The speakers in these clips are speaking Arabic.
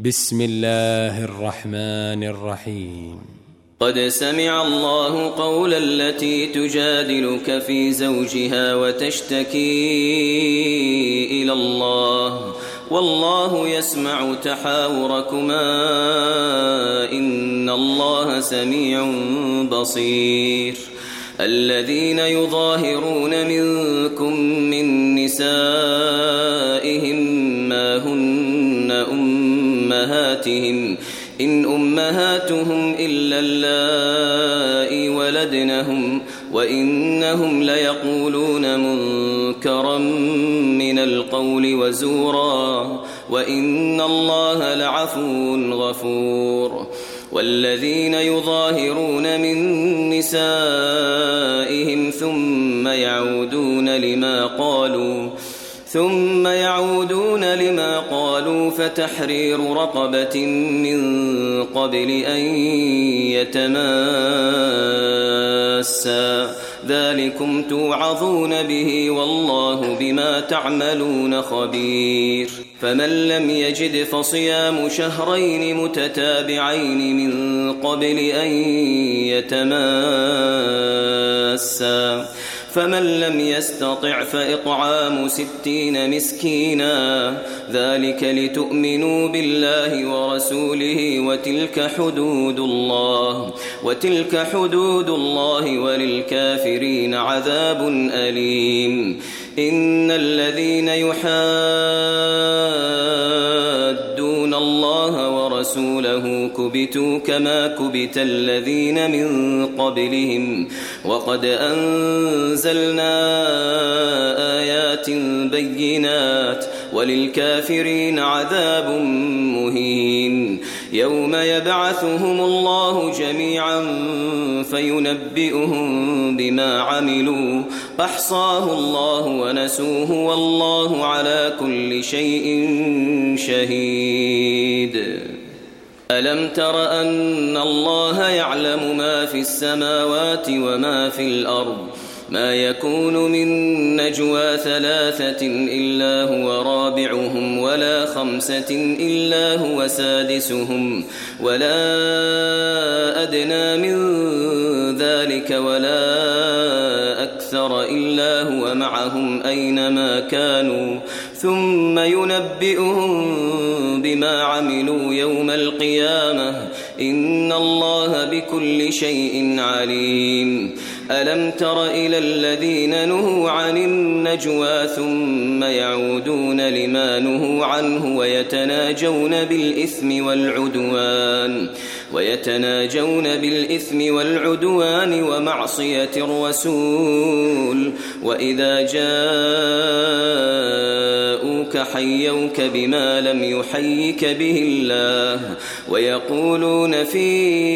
بسم الله الرحمن الرحيم. قد سمع الله قول التي تجادلك في زوجها وتشتكي إلى الله والله يسمع تحاوركما إن الله سميع بصير. الذين يظاهرون منكم من نسائهم ما هن أمهاتهم إن أمهاتهم إلا اللائي ولدنهم وإنهم ليقولون منكرا من القول وزورا وإن الله لعفو غفور. والذين يظاهرون من نسائهم ثم يعودون لما قالوا فتحرير رقبة من قبل أن يتماسا ذلكم توعظون به والله بما تعملون خبير. فمن لم يجد فصيام شهرين متتابعين من قبل أن يتماسا فمن لم يستطع فإطعام 60 مسكينا ذلك لتؤمنوا بالله ورسوله وتلك حدود الله وللكافرين عذاب أليم. إن الذين يحادون الله ورسوله كبتوا كما كبت الذين من قبلهم وقد أنزلنا آيات بينات وللكافرين عذاب مهين. يوم يبعثهم الله جميعا فينبئهم بما عملوا أحصاه الله ونسوه والله على كل شيء شهيد. ألم تر أن الله يعلم ما في السماوات وما في الأرض ما يكون من نجوى 3 إلا هو رابعهم ولا 5 إلا هو سادسهم ولا أدنى من ذلك ولا أكثر إلا هو معهم أينما كانوا ثم ينبئهم بما عملوا يوم القيامة إن الله بكل شيء عليم. ألم تر إلى الذين نهوا عن النجوى ثم يعودون لما نهوا عنه ويتناجون بالإثم والعدوان ومعصية الرسول وإذا جاءوك حيوك بما لم يحيك به الله ويقولون في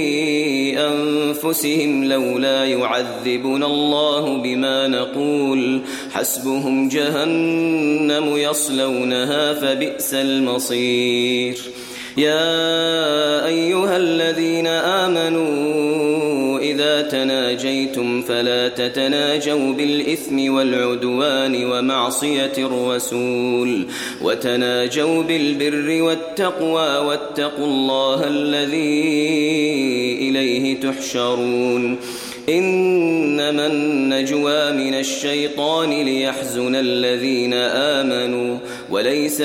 أنفسهم لولا يعذبنا الله بما نقول حسبهم جهنم يصلونها فبئس المصير. يا أيها الذين آمنوا إذا تناجيتم فلا تتناجوا بالإثم والعدوان ومعصية الرسول وتناجوا بالبر والتقوى واتقوا الله الذي إليه تحشرون. إنما النجوى من الشيطان ليحزن الذين آمنوا وليس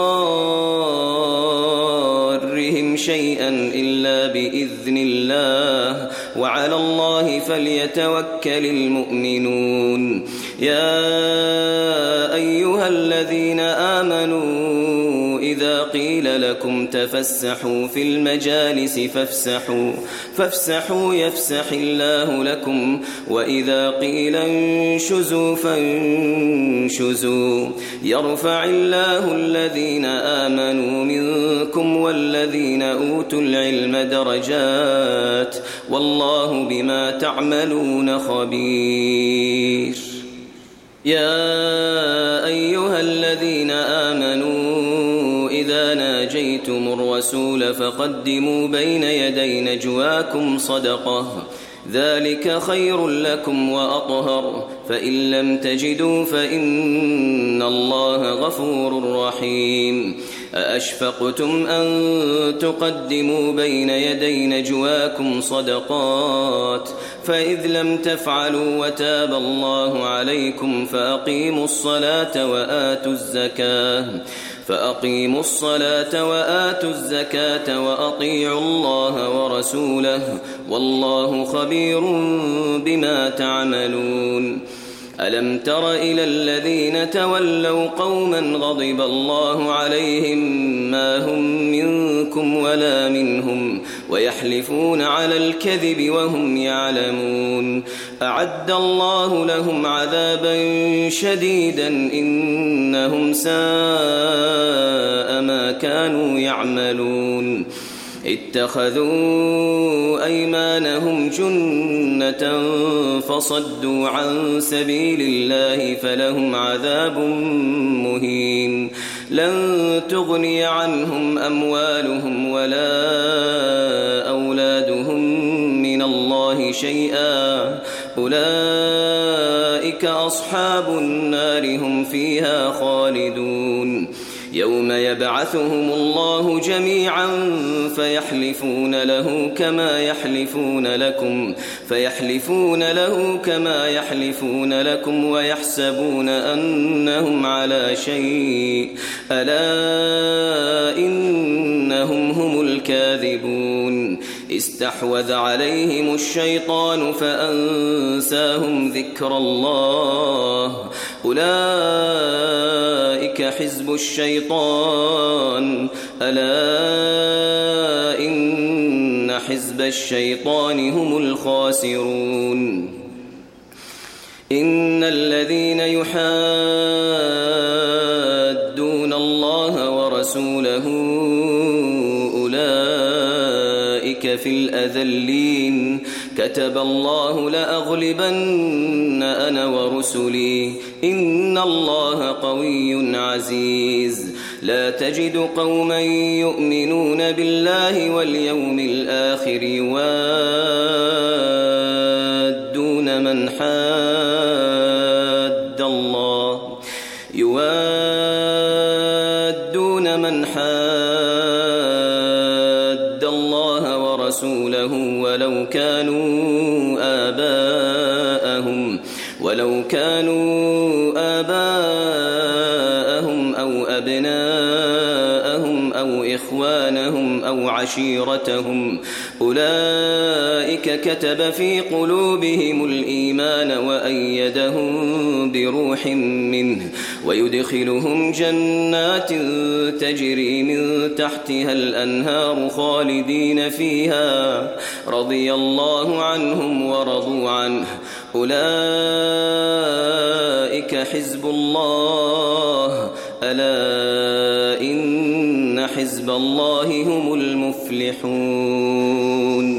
بضارهم شيئا إلا بإذن الله وعلى الله فليتوكل المؤمنون. يا أيها الذين آمنوا إذا قيل لكم تفسحوا في المجالس فافسحوا يفسح الله لكم وإذا قيل انشزوا فانشزوا يرفع الله الذين آمنوا منكم والذين أوتوا العلم درجات والله بما تعملون خبير. يا أيها الذين آمنوا إذا ناجيتم الرسول فقدموا بين يدي نجواكم صدقة ذلك خير لكم وأطهر فإن لم تجدوا فإن الله غفور رحيم. أأشفقتم أن تقدموا بين يدي نجواكم صدقات فإذ لم تفعلوا وتاب الله عليكم فأقيموا الصلاة وآتوا الزكاة وأطيعوا الله ورسوله والله خبير بما تعملون. ألم تر إلى الذين تولوا قوما غضب الله عليهم ما هم منكم ولا منهم ويحلفون على الكذب وهم يعلمون أعد الله لهم عذابا شديدا إنهم ساء ما كانوا يعملون. اتخذوا أيمانهم جنة فصدوا عن سبيل الله فلهم عذاب مهين لن تغني عنهم أموالهم ولا أولادهم من الله شيئا أولئك أصحاب النار هم فيها خالدون. يوم يبعثهم الله جميعا فيحلفون له كما يحلفون لكم ويحسبون أنهم على شيء ألا إنهم هم الكاذبون. استحوذ عليهم الشيطان فأنساهم ذكر الله أولئك حزب الشيطان ألا إن حزب الشيطان هم الخاسرون. إن الذين يحادون الله ورسوله أولئك في الأذلين كتب الله لأغلبن أنا ورسلي إن الله قوي عزيز. لا تجد قوما يؤمنون بالله واليوم الآخر يوادون من حاد الله ورسوله ولو كانوا آباءهم أو أبناءهم أو إخوانهم أو عشيرتهم أولئك كتب في قلوبهم الإيمان وأيدهم بروح منه ويدخلهم جنات تجري من تحتها الأنهار خالدين فيها رضي الله عنهم ورضوا عنه أولئك حزب الله ألا إن حزب الله هم المفلحون.